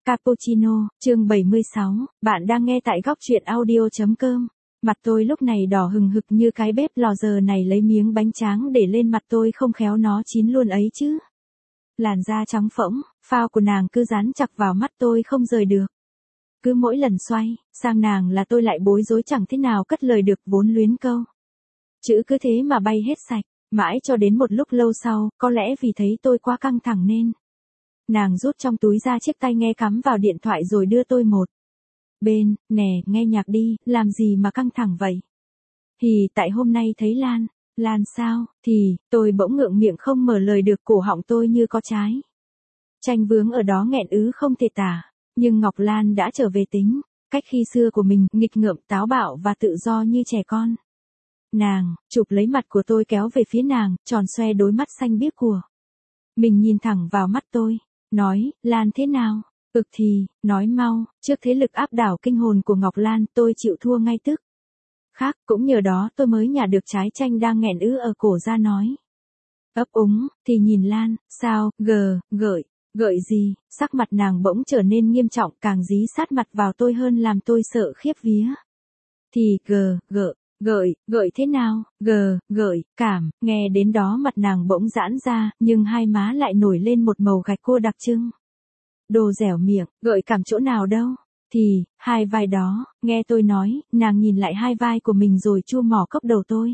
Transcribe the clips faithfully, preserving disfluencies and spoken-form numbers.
Cappuccino, chương bảy mươi sáu, bạn đang nghe tại góc truyện audio.com. Mặt tôi lúc này đỏ hừng hực như cái bếp lò, giờ này lấy miếng bánh tráng để lên mặt tôi không khéo nó chín luôn ấy chứ. Làn da trắng phỗng, phao của nàng cứ dán chặt vào mắt tôi không rời được. Cứ mỗi lần xoay sang nàng là tôi lại bối rối chẳng thế nào cất lời được vốn luyến câu. Chữ cứ thế mà bay hết sạch, mãi cho đến một lúc lâu sau, có lẽ vì thấy tôi quá căng thẳng nên nàng rút trong túi ra chiếc tai nghe cắm vào điện thoại rồi đưa tôi một bên. Nè, nghe nhạc đi, làm gì mà căng thẳng vậy? Thì tại hôm nay thấy Lan. Lan sao? Thì, tôi bỗng ngượng miệng không mở lời được, cổ họng tôi như có trái chanh vướng ở đó nghẹn ứ không thể tả. Nhưng Ngọc Lan đã trở về tính cách khi xưa của mình, nghịch ngợm, táo bạo và tự do như trẻ con. Nàng chụp lấy mặt của tôi kéo về phía nàng, tròn xoe đôi mắt xanh biếc của mình nhìn thẳng vào mắt tôi. Nói, Lan thế nào? Ực thì, nói mau. Trước thế lực áp đảo kinh hồn của Ngọc Lan, tôi chịu thua ngay tức khắc, cũng nhờ đó tôi mới nhả được trái chanh đang nghẹn ứ ở cổ ra nói. Ấp úng, thì nhìn Lan, sao, gờ, gợi, gợi gì? Sắc mặt nàng bỗng trở nên nghiêm trọng, càng dí sát mặt vào tôi hơn làm tôi sợ khiếp vía. Thì, gờ, gợ, gợi, gợi thế nào? Gờ, gợi, cảm, nghe đến đó mặt nàng bỗng giãn ra, nhưng hai má lại nổi lên một màu gạch cô đặc trưng. Đồ dẻo miệng, gợi cảm chỗ nào đâu? Thì, hai vai đó, nghe tôi nói, nàng nhìn lại hai vai của mình rồi chua mỏ cốc đầu tôi.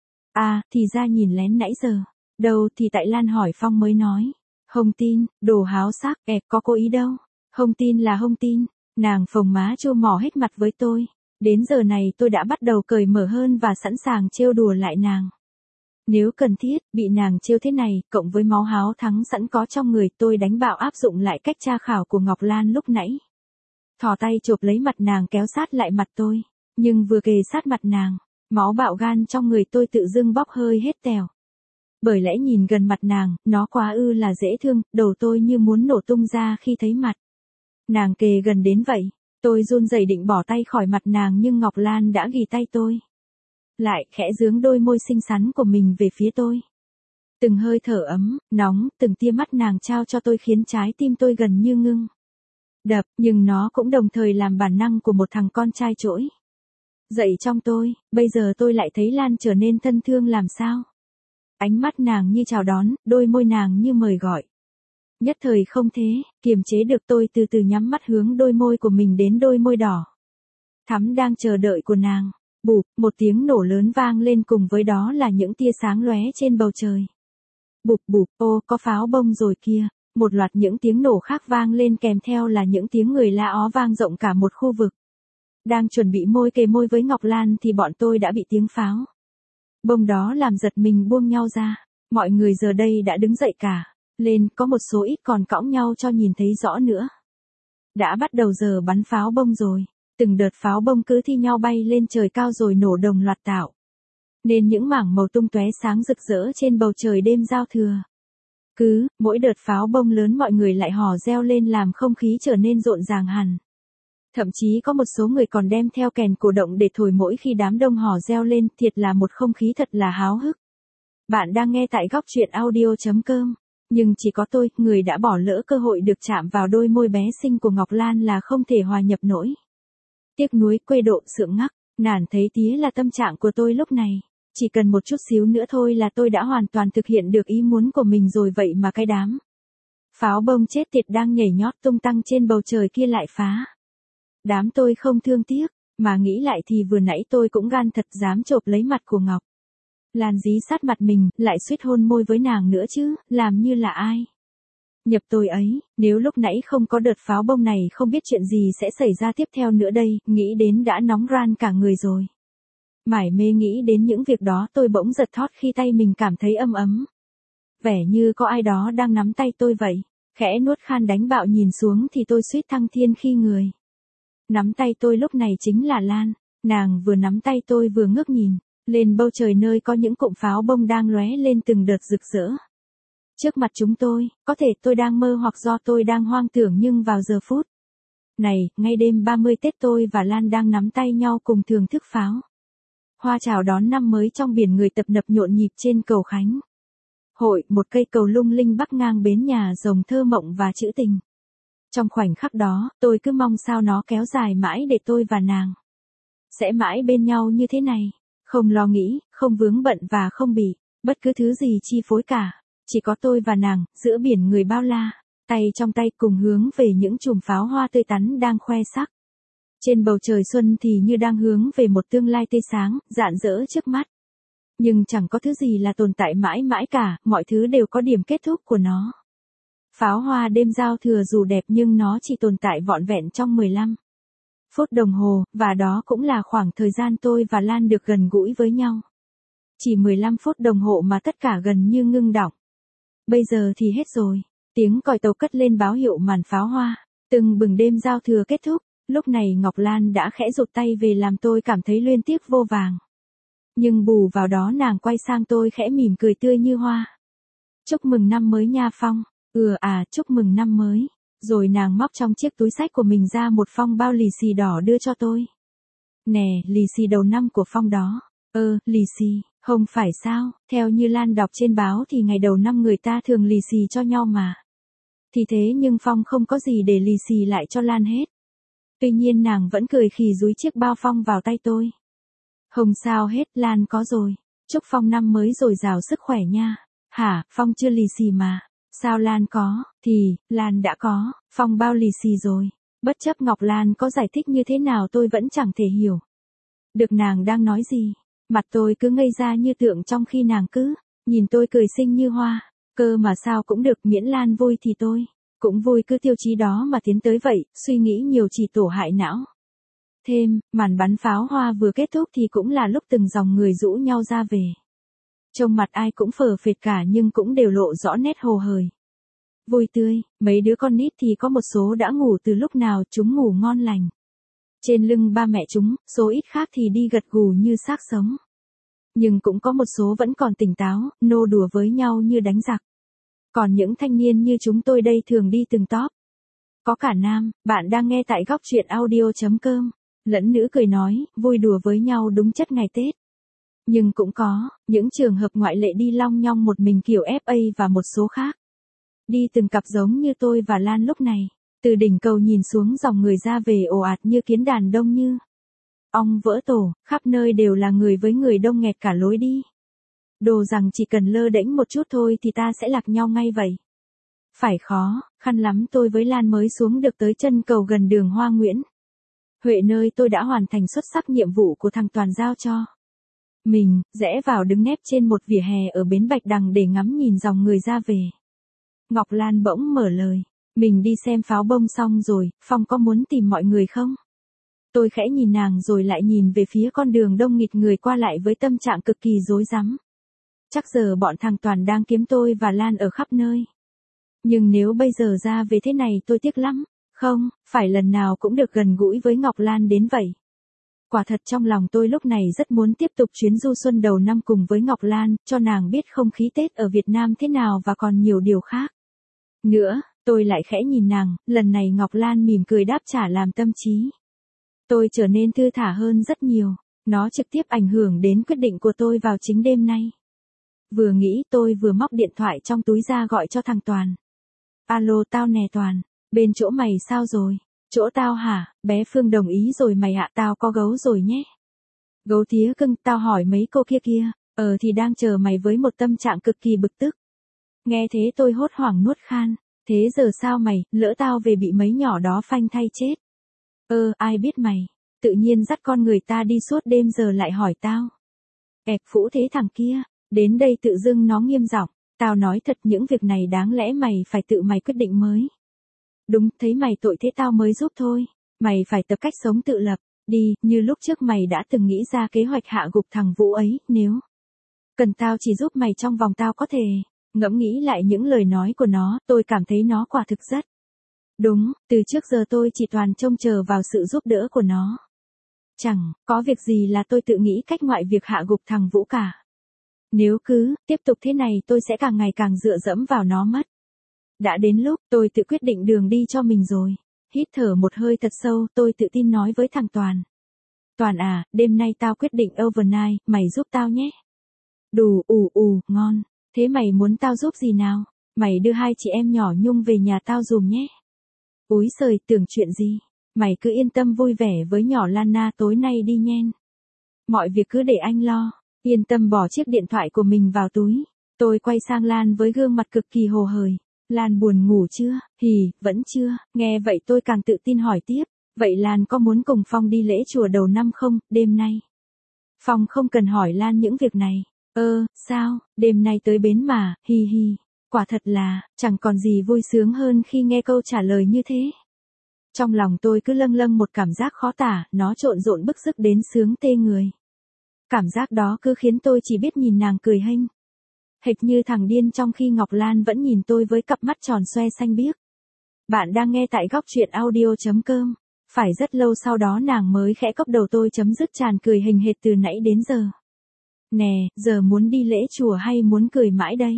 À, thì ra nhìn lén nãy giờ. Đâu thì tại Lan hỏi Phong mới nói. Hông tin, đồ háo sắc, ẹp có cố ý đâu. Hông tin là hông tin. Nàng phồng má chua mỏ hết mặt với tôi. Đến giờ này tôi đã bắt đầu cởi mở hơn và sẵn sàng trêu đùa lại nàng. Nếu cần thiết, bị nàng trêu thế này, cộng với máu háo thắng sẵn có trong người, tôi đánh bạo áp dụng lại cách tra khảo của Ngọc Lan lúc nãy. Thò tay chộp lấy mặt nàng kéo sát lại mặt tôi. Nhưng vừa kề sát mặt nàng, máu bạo gan trong người tôi tự dưng bốc hơi hết tèo. Bởi lẽ nhìn gần mặt nàng, nó quá ư là dễ thương, đầu tôi như muốn nổ tung ra khi thấy mặt nàng kề gần đến vậy. Tôi run rẩy định bỏ tay khỏi mặt nàng nhưng Ngọc Lan đã ghì tay tôi lại, khẽ giương đôi môi xinh xắn của mình về phía tôi. Từng hơi thở ấm, nóng, từng tia mắt nàng trao cho tôi khiến trái tim tôi gần như ngưng đập, nhưng nó cũng đồng thời làm bản năng của một thằng con trai trỗi dậy trong tôi. Bây giờ tôi lại thấy Lan trở nên thân thương làm sao. Ánh mắt nàng như chào đón, đôi môi nàng như mời gọi. Nhất thời không thế, kiềm chế được, tôi từ từ nhắm mắt hướng đôi môi của mình đến đôi môi đỏ thắm đang chờ đợi của nàng. Bụp, một tiếng nổ lớn vang lên, cùng với đó là những tia sáng lóe trên bầu trời. Bụp bụp, ô, có pháo bông rồi kia. Một loạt những tiếng nổ khác vang lên, kèm theo là những tiếng người la ó vang rộng cả một khu vực. Đang chuẩn bị môi kề môi với Ngọc Lan thì bọn tôi đã bị tiếng pháo bông đó làm giật mình buông nhau ra. Mọi người giờ đây đã đứng dậy cả lên, có một số ít còn cõng nhau cho nhìn thấy rõ nữa. Đã bắt đầu giờ bắn pháo bông rồi. Từng đợt pháo bông cứ thi nhau bay lên trời cao rồi nổ đồng loạt tạo nên những mảng màu tung tóe sáng rực rỡ trên bầu trời đêm giao thừa. Cứ mỗi đợt pháo bông lớn mọi người lại hò reo lên làm không khí trở nên rộn ràng hẳn. Thậm chí có một số người còn đem theo kèn cổ động để thổi mỗi khi đám đông hò reo lên, thiệt là một không khí thật là háo hức. Bạn đang nghe tại góc truyện audio.com. Nhưng chỉ có tôi, người đã bỏ lỡ cơ hội được chạm vào đôi môi bé xinh của Ngọc Lan, là không thể hòa nhập nổi. Tiếc nuối, quê độ, sượng ngắc, nản thấy tía là tâm trạng của tôi lúc này. Chỉ cần một chút xíu nữa thôi là tôi đã hoàn toàn thực hiện được ý muốn của mình rồi, vậy mà cái đám pháo bông chết tiệt đang nhảy nhót tung tăng trên bầu trời kia lại phá đám tôi không thương tiếc. Mà nghĩ lại thì vừa nãy tôi cũng gan thật dám chộp lấy mặt của Ngọc Lan dí sát mặt mình, lại suýt hôn môi với nàng nữa chứ, làm như là ai nhập tôi ấy. Nếu lúc nãy không có đợt pháo bông này không biết chuyện gì sẽ xảy ra tiếp theo nữa đây, nghĩ đến đã nóng ran cả người rồi. Mải mê nghĩ đến những việc đó, tôi bỗng giật thót khi tay mình cảm thấy ấm ấm. Vẻ như có ai đó đang nắm tay tôi vậy. Khẽ nuốt khan đánh bạo nhìn xuống thì tôi suýt thăng thiên khi người nắm tay tôi lúc này chính là Lan. Nàng vừa nắm tay tôi vừa ngước nhìn lên bầu trời nơi có những cụm pháo bông đang lóe lên từng đợt rực rỡ. Trước mặt chúng tôi, có thể tôi đang mơ hoặc do tôi đang hoang tưởng, nhưng vào giờ phút này, ngay đêm ba mươi Tết, tôi và Lan đang nắm tay nhau cùng thưởng thức pháo hoa chào đón năm mới trong biển người tập nập nhộn nhịp trên cầu Khánh Hội, một cây cầu lung linh bắc ngang bến nhà rồng thơ mộng và trữ tình. Trong khoảnh khắc đó, tôi cứ mong sao nó kéo dài mãi để tôi và nàng sẽ mãi bên nhau như thế này, không lo nghĩ, không vướng bận và không bị bất cứ thứ gì chi phối cả. Chỉ có tôi và nàng, giữa biển người bao la, tay trong tay cùng hướng về những chùm pháo hoa tươi tắn đang khoe sắc. Trên bầu trời xuân thì như đang hướng về một tương lai tươi sáng, rạng rỡ trước mắt. Nhưng chẳng có thứ gì là tồn tại mãi mãi cả, mọi thứ đều có điểm kết thúc của nó. Pháo hoa đêm giao thừa dù đẹp nhưng nó chỉ tồn tại vỏn vẹn trong mười lăm phút đồng hồ, và đó cũng là khoảng thời gian tôi và Lan được gần gũi với nhau. Chỉ mười lăm phút đồng hồ mà tất cả gần như ngưng đọng. Bây giờ thì hết rồi. Tiếng còi tàu cất lên báo hiệu màn pháo hoa. Từng bừng đêm giao thừa kết thúc. Lúc này Ngọc Lan đã khẽ rụt tay về làm tôi cảm thấy luyến tiếc vô vàng. Nhưng bù vào đó nàng quay sang tôi khẽ mỉm cười tươi như hoa. Chúc mừng năm mới nha Phong. Ừ à, chúc mừng năm mới. Rồi nàng móc trong chiếc túi xách của mình ra một phong bao lì xì đỏ đưa cho tôi. Nè, lì xì đầu năm của Phong đó. Ơ, lì xì, không phải sao, theo như Lan đọc trên báo thì ngày đầu năm người ta thường lì xì cho nhau mà. Thì thế nhưng Phong không có gì để lì xì lại cho Lan hết. Tuy nhiên nàng vẫn cười khì dúi chiếc bao Phong vào tay tôi. Không sao hết, Lan có rồi. Chúc Phong năm mới dồi dào sức khỏe nha. Hả, Phong chưa lì xì mà. Sao Lan có, thì, Lan đã có, Phong bao lì xì rồi. Bất chấp Ngọc Lan có giải thích như thế nào tôi vẫn chẳng thể hiểu được nàng đang nói gì. Mặt tôi cứ ngây ra như tượng trong khi nàng cứ nhìn tôi cười xinh như hoa. Cơ mà sao cũng được, miễn Lan vui thì tôi cũng vui, cứ tiêu chí đó mà tiến tới vậy, suy nghĩ nhiều chỉ tổ hại não. Thêm, màn bắn pháo hoa vừa kết thúc thì cũng là lúc từng dòng người rũ nhau ra về. Trông mặt ai cũng phờ phệt cả nhưng cũng đều lộ rõ nét hồ hởi. Vui tươi, mấy đứa con nít thì có một số đã ngủ từ lúc nào, chúng ngủ ngon lành. Trên lưng ba mẹ chúng, số ít khác thì đi gật gù như xác sống. Nhưng cũng có một số vẫn còn tỉnh táo, nô đùa với nhau như đánh giặc. Còn những thanh niên như chúng tôi đây thường đi từng tóp. Có cả nam, bạn đang nghe tại góc truyện audio chấm com, lẫn nữ cười nói, vui đùa với nhau đúng chất ngày Tết. Nhưng cũng có những trường hợp ngoại lệ đi long nhong một mình kiểu ép a và một số khác. Đi từng cặp giống như tôi và Lan lúc này. Từ đỉnh cầu nhìn xuống dòng người ra về ồ ạt như kiến đàn đông như ong vỡ tổ, khắp nơi đều là người với người đông nghẹt cả lối đi. Đồ rằng chỉ cần lơ đễnh một chút thôi thì ta sẽ lạc nhau ngay vậy. Phải khó, khăn lắm tôi với Lan mới xuống được tới chân cầu gần đường Hoa Nguyễn Huệ, nơi tôi đã hoàn thành xuất sắc nhiệm vụ của thằng Toàn giao cho mình, rẽ vào đứng nép trên một vỉa hè ở bến Bạch Đằng để ngắm nhìn dòng người ra về. Ngọc Lan bỗng mở lời. Mình đi xem pháo bông xong rồi, Phong có muốn tìm mọi người không? Tôi khẽ nhìn nàng rồi lại nhìn về phía con đường đông nghịt người qua lại với tâm trạng cực kỳ rối rắm. Chắc giờ bọn thằng Toàn đang kiếm tôi và Lan ở khắp nơi. Nhưng nếu bây giờ ra về thế này tôi tiếc lắm. Không, phải lần nào cũng được gần gũi với Ngọc Lan đến vậy. Quả thật trong lòng tôi lúc này rất muốn tiếp tục chuyến du xuân đầu năm cùng với Ngọc Lan, cho nàng biết không khí Tết ở Việt Nam thế nào và còn nhiều điều khác. Nữa, tôi lại khẽ nhìn nàng, lần này Ngọc Lan mỉm cười đáp trả làm tâm trí tôi trở nên thư thả hơn rất nhiều. Nó trực tiếp ảnh hưởng đến quyết định của tôi vào chính đêm nay. Vừa nghĩ tôi vừa móc điện thoại trong túi ra gọi cho thằng Toàn. Alo, tao nè Toàn, bên chỗ mày sao rồi? Chỗ tao hả? Bé Phương đồng ý rồi mày ạ, tao có gấu rồi nhé. Gấu tía cưng, tao hỏi mấy cô kia kia, ờ thì đang chờ mày với một tâm trạng cực kỳ bực tức. Nghe thế tôi hốt hoảng nuốt khan. Thế giờ sao mày, lỡ tao về bị mấy nhỏ đó phanh thay chết. Ơ, ai biết mày, tự nhiên dắt con người ta đi suốt đêm giờ lại hỏi tao. Ẹp phũ thế thằng kia, đến đây tự dưng nó nghiêm giọng. Tao nói thật những việc này đáng lẽ mày phải tự mày quyết định mới. Đúng, thấy mày tội thế tao mới giúp thôi. Mày phải tập cách sống tự lập, đi, như lúc trước mày đã từng nghĩ ra kế hoạch hạ gục thằng Vũ ấy, nếu cần tao chỉ giúp mày trong vòng tao có thể. Ngẫm nghĩ lại những lời nói của nó, tôi cảm thấy nó quả thực rất đúng, từ trước giờ tôi chỉ toàn trông chờ vào sự giúp đỡ của nó. Chẳng có việc gì là tôi tự nghĩ cách ngoại việc hạ gục thằng Vũ cả. Nếu cứ tiếp tục thế này tôi sẽ càng ngày càng dựa dẫm vào nó mất. Đã đến lúc tôi tự quyết định đường đi cho mình rồi. Hít thở một hơi thật sâu, tôi tự tin nói với thằng Toàn. Toàn à, đêm nay tao quyết định overnight, mày giúp tao nhé. Đủ, ù ù, ngon. Thế mày muốn tao giúp gì nào? Mày đưa hai chị em nhỏ Nhung về nhà tao dùm nhé. Úi giời, tưởng chuyện gì? Mày cứ yên tâm vui vẻ với nhỏ Lana tối nay đi nhen. Mọi việc cứ để anh lo. Yên tâm bỏ chiếc điện thoại của mình vào túi. Tôi quay sang Lan với gương mặt cực kỳ hồ hởi. Lan buồn ngủ chưa? Hì, vẫn chưa. Nghe vậy tôi càng tự tin hỏi tiếp. Vậy Lan có muốn cùng Phong đi lễ chùa đầu năm không, đêm nay? Phong không cần hỏi Lan những việc này. Ơ, sao, đêm nay tới bến mà, hi hi. Quả thật là, chẳng còn gì vui sướng hơn khi nghe câu trả lời như thế. Trong lòng tôi cứ lâng lâng một cảm giác khó tả, nó trộn rộn bức rứt đến sướng tê người. Cảm giác đó cứ khiến tôi chỉ biết nhìn nàng cười hênh. Hệt như thằng điên trong khi Ngọc Lan vẫn nhìn tôi với cặp mắt tròn xoe xanh biếc. Bạn đang nghe tại góc truyện audio.com. Phải rất lâu sau đó nàng mới khẽ cốc đầu tôi chấm dứt tràn cười hình hệt từ nãy đến giờ. Nè, giờ muốn đi lễ chùa hay muốn cười mãi đây?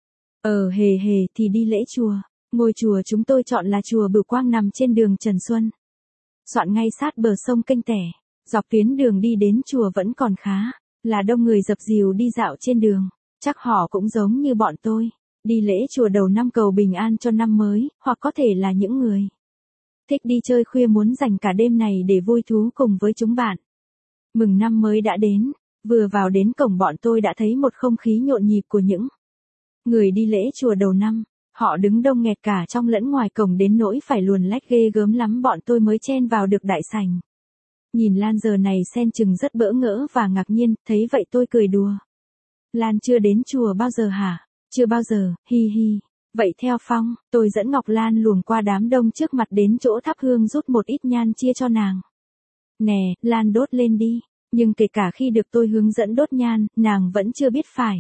Ờ hề hề thì đi lễ chùa. Ngôi chùa chúng tôi chọn là chùa Bửu Quang nằm trên đường Trần Xuân. Soạn ngay sát bờ sông Kênh Tẻ. Dọc tuyến đường đi đến chùa vẫn còn khá là đông người dập dìu đi dạo trên đường. Chắc họ cũng giống như bọn tôi. Đi lễ chùa đầu năm cầu bình an cho năm mới, hoặc có thể là những người thích đi chơi khuya muốn dành cả đêm này để vui thú cùng với chúng bạn. Mừng năm mới đã đến. Vừa vào đến cổng bọn tôi đã thấy một không khí nhộn nhịp của những người đi lễ chùa đầu năm. Họ đứng đông nghẹt cả trong lẫn ngoài cổng đến nỗi phải luồn lách ghê gớm lắm bọn tôi mới chen vào được đại sảnh. Nhìn Lan giờ này xen chừng rất bỡ ngỡ và ngạc nhiên, thấy vậy tôi cười đùa. Lan chưa đến chùa bao giờ hả? Chưa bao giờ, hi hi. Vậy theo Phong, tôi dẫn Ngọc Lan luồn qua đám đông trước mặt đến chỗ thắp hương rút một ít nhan chia cho nàng. Nè, Lan đốt lên đi. Nhưng kể cả khi được tôi hướng dẫn đốt nhan, nàng vẫn chưa biết phải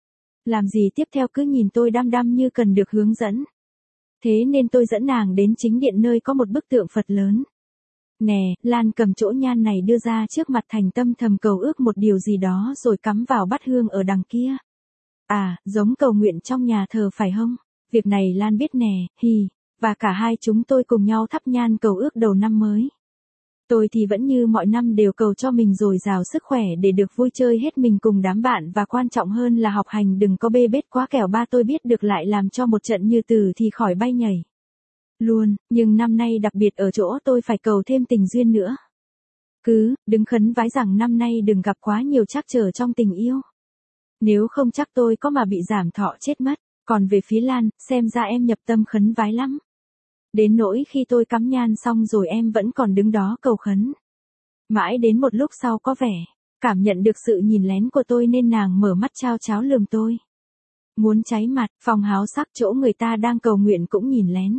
làm gì tiếp theo, cứ nhìn tôi đăm đăm như cần được hướng dẫn. Thế nên tôi dẫn nàng đến chính điện nơi có một bức tượng Phật lớn. Nè, Lan cầm chỗ nhan này đưa ra trước mặt thành tâm thầm cầu ước một điều gì đó rồi cắm vào bát hương ở đằng kia. À, giống cầu nguyện trong nhà thờ phải không? Việc này Lan biết nè, hì. Và cả hai chúng tôi cùng nhau thắp nhan cầu ước đầu năm mới. Tôi thì vẫn như mọi năm đều cầu cho mình dồi dào sức khỏe để được vui chơi hết mình cùng đám bạn và quan trọng hơn là học hành đừng có bê bết quá kẻo ba tôi biết được lại làm cho một trận như từ thì khỏi bay nhảy. Luôn, nhưng năm nay đặc biệt ở chỗ tôi phải cầu thêm tình duyên nữa. Cứ, đứng khấn vái rằng năm nay đừng gặp quá nhiều trắc trở trong tình yêu. Nếu không chắc tôi có mà bị giảm thọ chết mất. Còn về phía Lan, xem ra em nhập tâm khấn vái lắm. Đến nỗi khi tôi cắm nhan xong rồi em vẫn còn đứng đó cầu khấn. Mãi đến một lúc sau có vẻ cảm nhận được sự nhìn lén của tôi nên nàng mở mắt chao cháo lườm tôi. Muốn cháy mặt, Phong háo sắc chỗ người ta đang cầu nguyện cũng nhìn lén.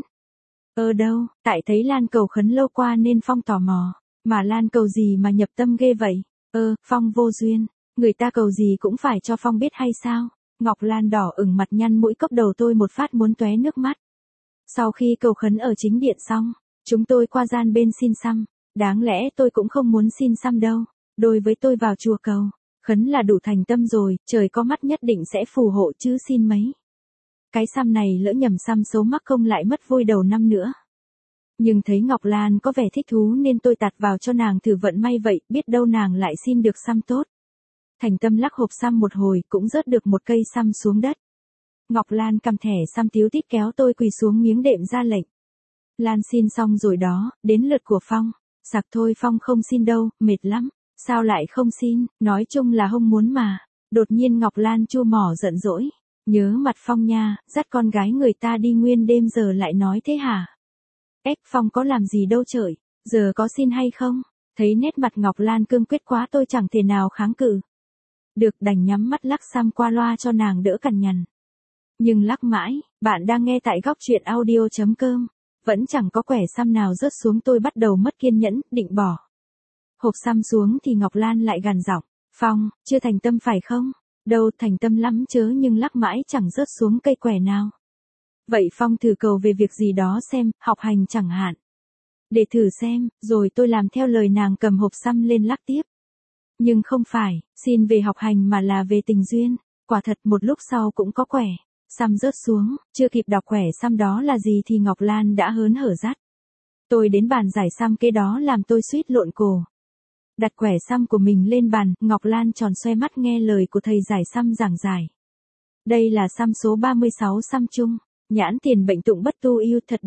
Ơ đâu, tại thấy Lan cầu khấn lâu qua nên Phong tò mò. Mà Lan cầu gì mà nhập tâm ghê vậy? Ơ, Phong vô duyên. Người ta cầu gì cũng phải cho Phong biết hay sao? Ngọc Lan đỏ ửng mặt nhăn mũi cốc đầu tôi một phát muốn tóe nước mắt. Sau khi cầu khấn ở chính điện xong, chúng tôi qua gian bên xin xăm. Đáng lẽ tôi cũng không muốn xin xăm đâu. Đối với tôi vào chùa cầu khấn là đủ thành tâm rồi, trời có mắt nhất định sẽ phù hộ chứ xin mấy. Cái xăm này lỡ nhầm xăm xấu mắc không lại mất vui đầu năm nữa. Nhưng thấy Ngọc Lan có vẻ thích thú nên tôi tạt vào cho nàng thử vận may vậy, biết đâu nàng lại xin được xăm tốt. Thành tâm lắc hộp xăm một hồi cũng rớt được một cây xăm xuống đất. Ngọc Lan cầm thẻ xăm tíu tít kéo tôi quỳ xuống miếng đệm ra lệnh. Lan xin xong rồi đó, đến lượt của Phong. Sặc thôi Phong không xin đâu, mệt lắm. Sao lại không xin, nói chung là không muốn mà. Đột nhiên Ngọc Lan chua mỏ giận dỗi. Nhớ mặt Phong nha, dắt con gái người ta đi nguyên đêm giờ lại nói thế hả? Ếch Phong có làm gì đâu trời, giờ có xin hay không? Thấy nét mặt Ngọc Lan cương quyết quá tôi chẳng thể nào kháng cự. Được đành nhắm mắt lắc xăm qua loa cho nàng đỡ cằn nhằn. Nhưng lắc mãi, bạn đang nghe tại góc truyện audio.com. Vẫn chẳng có quẻ xăm nào rớt xuống tôi bắt đầu mất kiên nhẫn, định bỏ. Hộp xăm xuống thì Ngọc Lan lại gằn giọng. Phong, chưa thành tâm phải không? Đâu thành tâm lắm chớ nhưng lắc mãi chẳng rớt xuống cây quẻ nào. Vậy Phong thử cầu về việc gì đó xem, học hành chẳng hạn. Để thử xem, rồi tôi làm theo lời nàng cầm hộp xăm lên lắc tiếp. Nhưng không phải, xin về học hành mà là về tình duyên. Quả thật một lúc sau cũng có quẻ xăm rớt xuống, chưa kịp đọc quẻ xăm đó là gì thì Ngọc Lan đã hớn hở dắt tôi đến bàn giải xăm kế đó làm tôi suýt lộn cổ. Đặt quẻ xăm của mình lên bàn, Ngọc Lan tròn xoe mắt nghe lời của thầy giải xăm giảng giải. Đây là xăm số ba mươi sáu xăm chung, nhãn tiền bệnh tụng bất tu yêu thật đìa.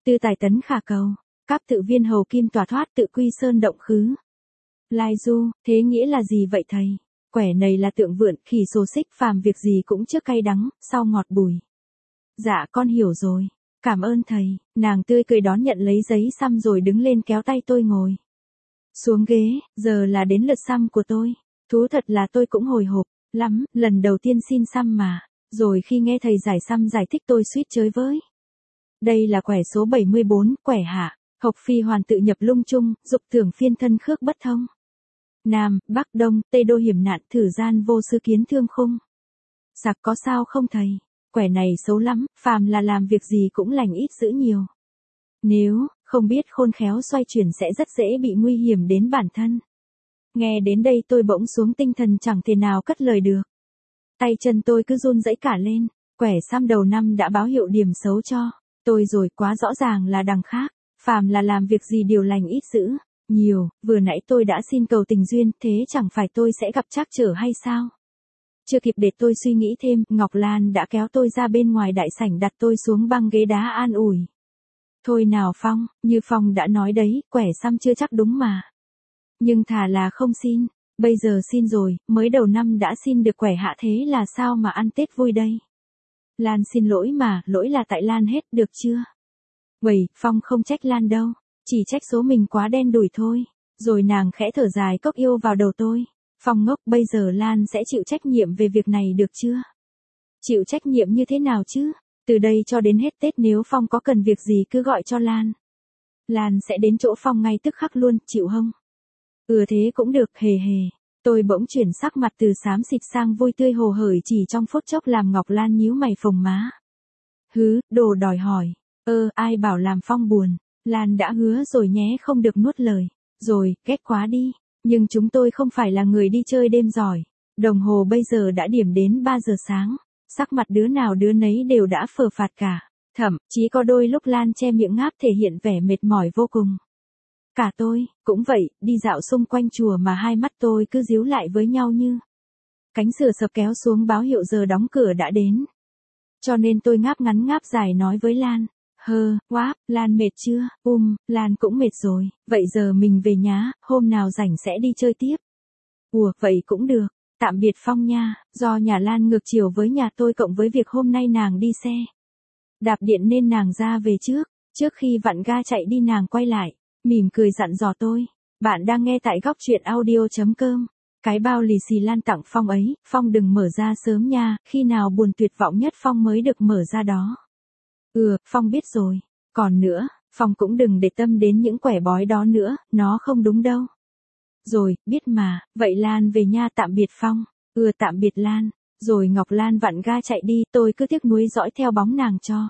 Tư tài tấn khả cầu, các tự viên hầu kim tỏa thoát tự quy sơn động khứ. Lai du, thế nghĩa là gì vậy thầy? Quẻ này là tượng vượn, khỉ xô xích, phàm việc gì cũng trước cay đắng, sau ngọt bùi. Dạ con hiểu rồi, cảm ơn thầy. Nàng tươi cười đón nhận lấy giấy xăm rồi đứng lên kéo tay tôi ngồi xuống ghế. Giờ là đến lượt xăm của tôi. Thú thật là tôi cũng hồi hộp lắm, lần đầu tiên xin xăm mà. Rồi khi nghe thầy giải xăm giải thích tôi suýt chới với. Đây là quẻ số bảy mươi bốn, quẻ hạ. Hộc phi hoàn tự nhập lung chung, dục tưởng phiên thân khước bất thông. Nam, Bắc, Đông, Tây đô hiểm nạn, thử gian vô sư kiến thương khung. Sặc có sao không thầy? Quẻ này xấu lắm, phàm là làm việc gì cũng lành ít dữ nhiều. Nếu không biết khôn khéo xoay chuyển sẽ rất dễ bị nguy hiểm đến bản thân. Nghe đến đây tôi bỗng xuống tinh thần chẳng thể nào cất lời được. Tay chân tôi cứ run rẩy cả lên, quẻ xăm đầu năm đã báo hiệu điểm xấu cho tôi rồi, quá rõ ràng là đằng khác. Phàm là làm việc gì điều lành ít dữ nhiều, vừa nãy tôi đã xin cầu tình duyên, thế chẳng phải tôi sẽ gặp trắc trở hay sao? Chưa kịp để tôi suy nghĩ thêm, Ngọc Lan đã kéo tôi ra bên ngoài đại sảnh đặt tôi xuống băng ghế đá an ủi. Thôi nào Phong, như Phong đã nói đấy, quẻ xăm chưa chắc đúng mà. Nhưng thà là không xin, bây giờ xin rồi, mới đầu năm đã xin được quẻ hạ thế là sao mà ăn Tết vui đây? Lan xin lỗi mà, lỗi là tại Lan hết, được chưa? Vậy, Phong không trách Lan đâu, chỉ trách số mình quá đen đủi thôi. Rồi nàng khẽ thở dài cốc yêu vào đầu tôi. Phong ngốc, bây giờ Lan sẽ chịu trách nhiệm về việc này được chưa? Chịu trách nhiệm như thế nào chứ? Từ đây cho đến hết Tết nếu Phong có cần việc gì cứ gọi cho Lan. Lan sẽ đến chỗ Phong ngay tức khắc luôn, chịu không? Ừ thế cũng được, hề hề. Tôi bỗng chuyển sắc mặt từ xám xịt sang vui tươi hồ hởi chỉ trong phút chốc làm Ngọc Lan nhíu mày phồng má. Hứ, đồ đòi hỏi. Ơ, ai bảo làm Phong buồn. Lan đã hứa rồi nhé, không được nuốt lời. Rồi, ghét quá đi. Nhưng chúng tôi không phải là người đi chơi đêm giỏi. Đồng hồ bây giờ đã điểm đến ba giờ sáng. Sắc mặt đứa nào đứa nấy đều đã phờ phạt cả. Thậm chí có đôi lúc Lan che miệng ngáp thể hiện vẻ mệt mỏi vô cùng. Cả tôi, cũng vậy, đi dạo xung quanh chùa mà hai mắt tôi cứ díu lại với nhau như. Cánh sửa sập kéo xuống báo hiệu giờ đóng cửa đã đến. Cho nên tôi ngáp ngắn ngáp dài nói với Lan. Hơ, quá, Lan mệt chưa? Um, Lan cũng mệt rồi, vậy giờ mình về nhà, hôm nào rảnh sẽ đi chơi tiếp. Ủa, vậy cũng được, tạm biệt Phong nha, do nhà Lan ngược chiều với nhà tôi cộng với việc hôm nay nàng đi xe đạp điện nên nàng ra về trước, trước khi vặn ga chạy đi nàng quay lại, mỉm cười dặn dò tôi. Bạn đang nghe tại góc truyện audio chấm com. Cái bao lì xì Lan tặng Phong ấy, Phong đừng mở ra sớm nha, khi nào buồn tuyệt vọng nhất Phong mới được mở ra đó. Ừ, Phong biết rồi. Còn nữa, Phong cũng đừng để tâm đến những quẻ bói đó nữa, nó không đúng đâu. Rồi, biết mà, vậy Lan về nha, tạm biệt Phong. Ừ, tạm biệt Lan. Rồi Ngọc Lan vặn ga chạy đi, tôi cứ tiếc nuối dõi theo bóng nàng cho.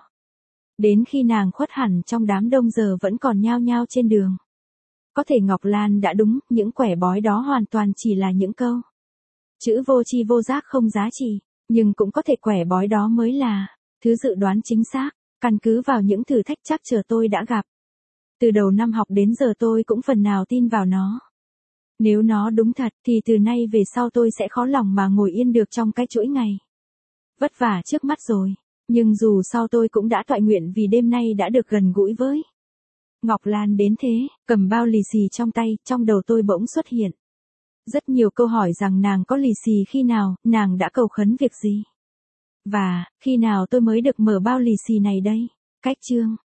Đến khi nàng khuất hẳn trong đám đông giờ vẫn còn nhao nhao trên đường. Có thể Ngọc Lan đã đúng, những quẻ bói đó hoàn toàn chỉ là những câu chữ vô tri vô giác không giá trị, nhưng cũng có thể quẻ bói đó mới là thứ dự đoán chính xác, căn cứ vào những thử thách trắc trở tôi đã gặp. Từ đầu năm học đến giờ tôi cũng phần nào tin vào nó. Nếu nó đúng thật thì từ nay về sau tôi sẽ khó lòng mà ngồi yên được trong cái chuỗi ngày vất vả trước mắt rồi. Nhưng dù sao tôi cũng đã toại nguyện vì đêm nay đã được gần gũi với Ngọc Lan đến thế, cầm bao lì xì trong tay, trong đầu tôi bỗng xuất hiện rất nhiều câu hỏi rằng nàng có lì xì khi nào, nàng đã cầu khấn việc gì? Và, khi nào tôi mới được mở bao lì xì này đây? Cách chương